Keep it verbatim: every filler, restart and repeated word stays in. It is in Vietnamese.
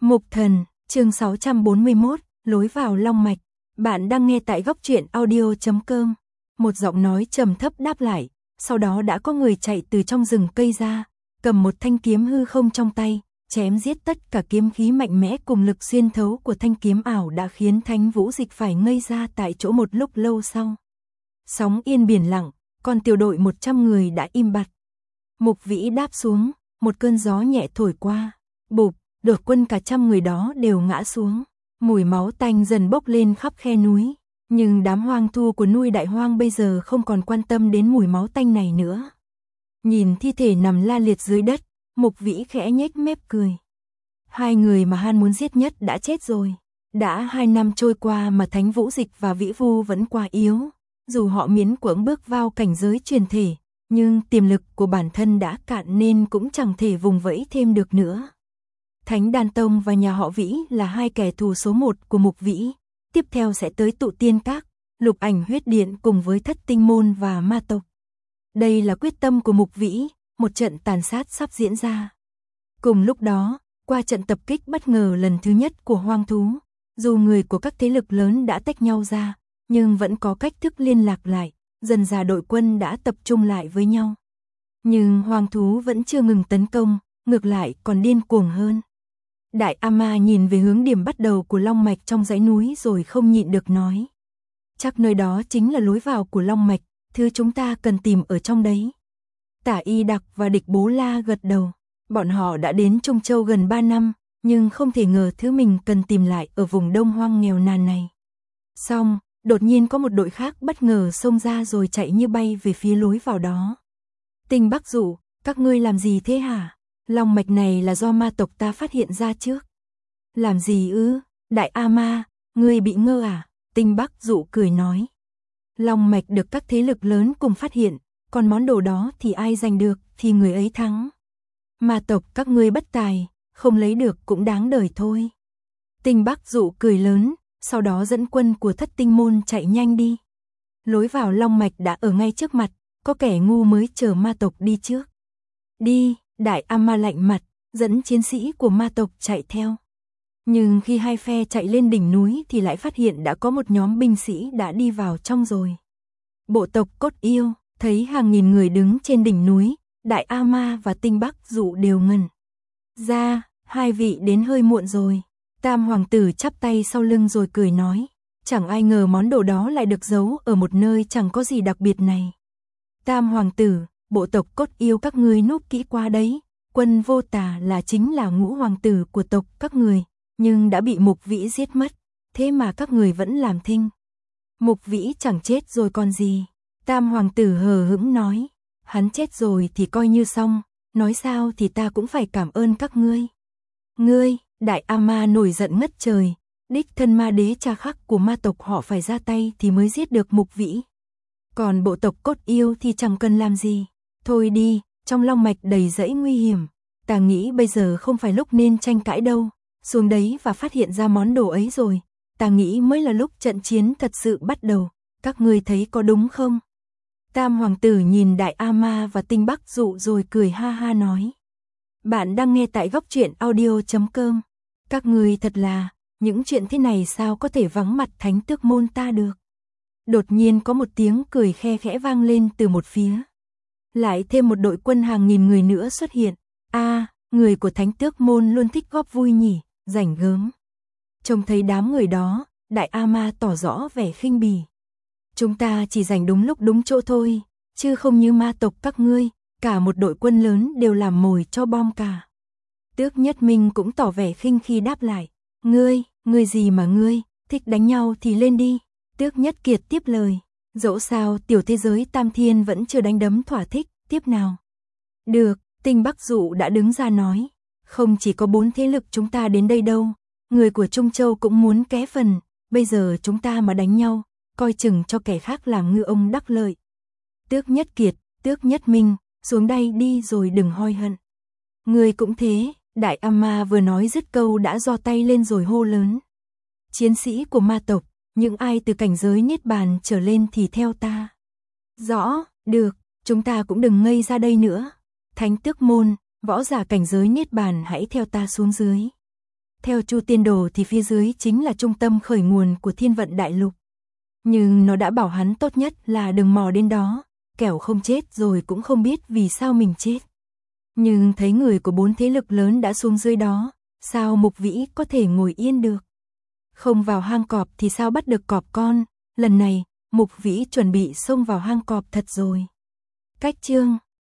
Mục Thần, chương sáu trăm bốn mươi mốt, lối vào Long Mạch. Bạn đang nghe tại góc truyện audio chấm com. Một giọng nói trầm thấp đáp lại, sau đó đã có người chạy từ trong rừng cây ra, cầm một thanh kiếm hư không trong tay, chém giết tất cả kiếm khí mạnh mẽ cùng lực xuyên thấu của thanh kiếm ảo đã khiến Thánh Vũ Dịch phải ngây ra tại chỗ một lúc lâu sau. Sóng yên biển lặng, còn tiểu đội một trăm người đã im bặt. Mục Vĩ đáp xuống, một cơn gió nhẹ thổi qua, bụp, đội quân cả trăm người đó đều ngã xuống. Mùi máu tanh dần bốc lên khắp khe núi, nhưng đám hoang thu của nuôi đại hoang bây giờ không còn quan tâm đến mùi máu tanh này nữa. Nhìn thi thể nằm la liệt dưới đất, Mục Vĩ khẽ nhếch mép cười. Hai người mà Han muốn giết nhất đã chết rồi. Đã hai năm trôi qua mà Thánh Vũ Dịch và Vĩ Vu vẫn quá yếu. Dù họ miễn cưỡng bước vào cảnh giới truyền thể, nhưng tiềm lực của bản thân đã cạn nên cũng chẳng thể vùng vẫy thêm được nữa. Thánh Đan Tông và nhà họ Vĩ là hai kẻ thù số một của Mục Vĩ. Tiếp theo sẽ tới Tụ Tiên Các, Lục Ảnh Huyết Điện cùng với Thất Tinh Môn và Ma Tộc. Đây là quyết tâm của Mục Vĩ, một trận tàn sát sắp diễn ra. Cùng lúc đó, qua trận tập kích bất ngờ lần thứ nhất của hoang thú, dù người của các thế lực lớn đã tách nhau ra, nhưng vẫn có cách thức liên lạc lại, dần ra đội quân đã tập trung lại với nhau. Nhưng hoang thú vẫn chưa ngừng tấn công, ngược lại còn điên cuồng hơn. Đại A-ma nhìn về hướng điểm bắt đầu của Long Mạch trong dãy núi rồi không nhịn được nói. Chắc nơi đó chính là lối vào của Long Mạch, thứ chúng ta cần tìm ở trong đấy. Tả Y Đặc và Địch Bố La gật đầu. Bọn họ đã đến Trung Châu gần ba năm, nhưng không thể ngờ thứ mình cần tìm lại ở vùng đông hoang nghèo nàn này. Xong, đột nhiên có một đội khác bất ngờ xông ra rồi chạy như bay về phía lối vào đó. Tinh Bắc Dụ, các ngươi làm gì thế hả? Long Mạch này là do ma tộc ta phát hiện ra trước. Làm gì ư? Đại A-ma, ngươi bị ngơ à? Tinh Bắc Dụ cười nói. Long Mạch được các thế lực lớn cùng phát hiện, còn món đồ đó thì ai giành được thì người ấy thắng. Ma tộc các ngươi bất tài, không lấy được cũng đáng đời thôi. Tinh Bắc Dụ cười lớn, sau đó dẫn quân của Thất Tinh Môn chạy nhanh đi. Lối vào Long Mạch đã ở ngay trước mặt, có kẻ ngu mới chờ ma tộc đi trước. Đi, Đại A-ma lạnh mặt, dẫn chiến sĩ của ma tộc chạy theo. Nhưng khi hai phe chạy lên đỉnh núi thì lại phát hiện đã có một nhóm binh sĩ đã đi vào trong rồi. Bộ tộc Cốt Yêu, thấy hàng nghìn người đứng trên đỉnh núi, Đại A-ma và Tinh Bắc Dụ đều ngẩn ra, hai vị đến hơi muộn rồi. Tam hoàng tử chắp tay sau lưng rồi cười nói, chẳng ai ngờ món đồ đó lại được giấu ở một nơi chẳng có gì đặc biệt này. Tam hoàng tử, bộ tộc Cốt Yêu các ngươi núp kỹ qua đấy, Quân Vô Tà là chính là ngũ hoàng tử của tộc các người, nhưng đã bị Mục Vĩ giết mất, thế mà các người vẫn làm thinh. Mục Vĩ chẳng chết rồi còn gì. Tam hoàng tử hờ hững nói, hắn chết rồi thì coi như xong, nói sao thì ta cũng phải cảm ơn các ngươi. Ngươi, Đại A-ma nổi giận ngất trời, đích thân ma đế cha khắc của ma tộc họ phải ra tay thì mới giết được Mục Vĩ. Còn bộ tộc Cốt Yêu thì chẳng cần làm gì. Thôi đi, trong Long Mạch đầy rẫy nguy hiểm, ta nghĩ bây giờ không phải lúc nên tranh cãi đâu. Xuống đấy và phát hiện ra món đồ ấy rồi, ta nghĩ mới là lúc trận chiến thật sự bắt đầu, các ngươi thấy có đúng không? Tam hoàng tử nhìn Đại A-ma và Tinh Bắc Dụ rồi cười ha ha nói. Bạn đang nghe tại góc truyện audio chấm com. Các ngươi thật là, những chuyện thế này sao có thể vắng mặt Thánh Tước Môn ta được? Đột nhiên có một tiếng cười khe khẽ vang lên từ một phía. Lại thêm một đội quân hàng nghìn người nữa xuất hiện. A, à, người của Thánh Tước Môn luôn thích góp vui nhỉ, rảnh gớm. Trông thấy đám người đó, Đại A-ma tỏ rõ vẻ khinh bỉ. Chúng ta chỉ rảnh đúng lúc đúng chỗ thôi, chứ không như ma tộc các ngươi, cả một đội quân lớn đều làm mồi cho bom cả. Tước Nhất Minh cũng tỏ vẻ khinh khi đáp lại. Ngươi, ngươi gì mà ngươi, thích đánh nhau thì lên đi. Tước Nhất Kiệt tiếp lời. Dẫu sao tiểu thế giới Tam Thiên vẫn chưa đánh đấm thỏa thích, tiếp nào. Được, Tinh Bắc Dụ đã đứng ra nói. Không chỉ có bốn thế lực chúng ta đến đây đâu, người của Trung Châu cũng muốn ké phần, bây giờ chúng ta mà đánh nhau, coi chừng cho kẻ khác làm ngư ông đắc lợi. Tước Nhất Kiệt, Tước Nhất Minh, xuống đây đi rồi đừng hoi hận. Người cũng thế, Đại A-ma vừa nói dứt câu đã giơ tay lên rồi hô lớn. Chiến sĩ của ma tộc, những ai từ cảnh giới Niết Bàn trở lên thì theo ta. Rõ, được, chúng ta cũng đừng ngây ra đây nữa. Thánh Tước Môn, võ giả cảnh giới Niết Bàn hãy theo ta xuống dưới. Theo Chu Tiên Đồ thì phía dưới chính là trung tâm khởi nguồn của thiên vận đại lục. Nhưng nó đã bảo hắn tốt nhất là đừng mò đến đó, kẻo không chết rồi cũng không biết vì sao mình chết. Nhưng thấy người của bốn thế lực lớn đã xuống dưới đó, sao Mục Vĩ có thể ngồi yên được? Không vào hang cọp thì sao bắt được cọp con, lần này, Mục Vĩ chuẩn bị xông vào hang cọp thật rồi. Cách chương